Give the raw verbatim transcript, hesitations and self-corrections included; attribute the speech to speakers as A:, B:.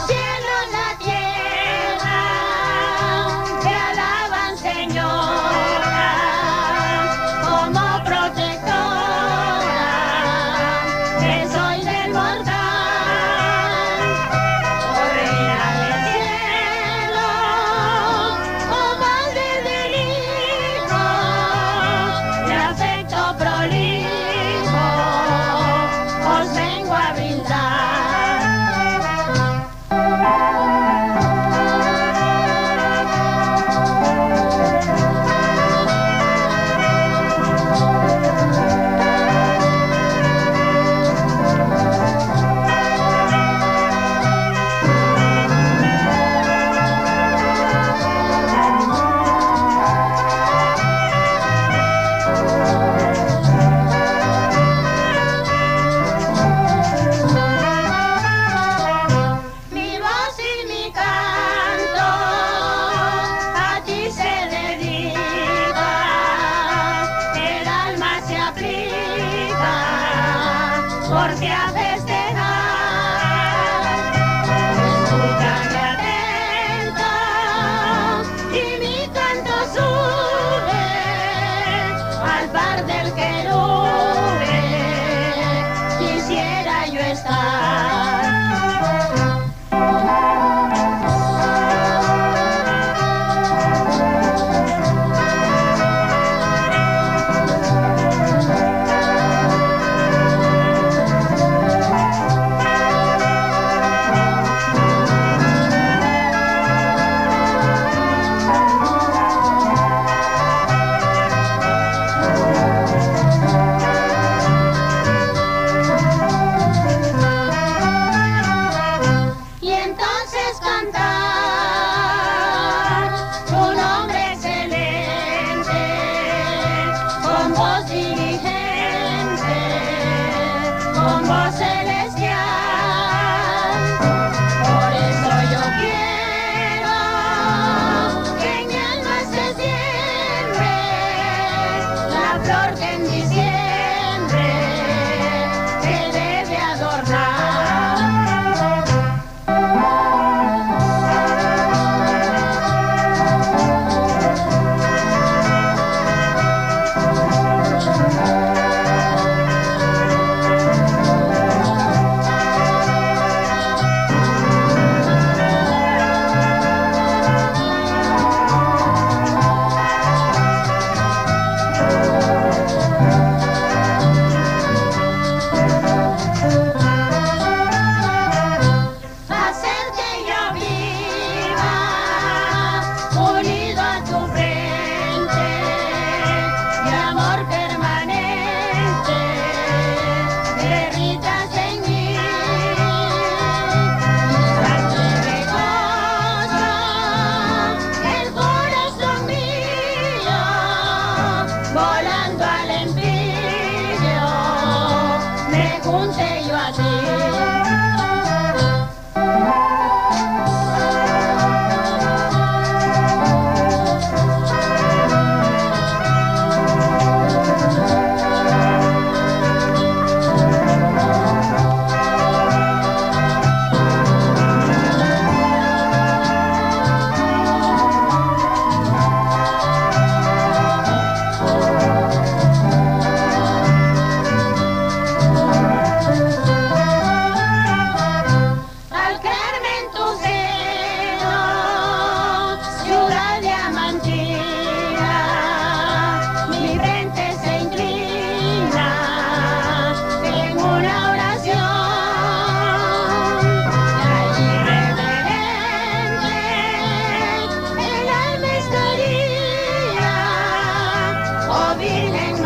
A: cielos, la tierra, te alaban, Señora, como protectora, que soy del mortal. Oh reina del cielo, oh madre del hijo, de afecto prolijo, os vengo a brindar. Mi voz y mi canto a ti se dedica, el alma se aplica, porque a festejar. Escúchame atenta y mi canto sube al par del querube, quisiera yo estar. Y entonces cantar tu nombre excelente, con voz diligente, con voz celestial. Por eso yo quiero que en mi alma se siembre la flor que en diciembre te debe adornar. Hacer que yo viva unido a tu frente, de amor permanente, derritas en mí. Tanto me goza el corazón mío, volando al empillo, me junté yo a ti. Al creerme en tu seno, ciudad diamantina, mi frente se inclina en una oración. Y allí reverente el alma estaría, oh Virgen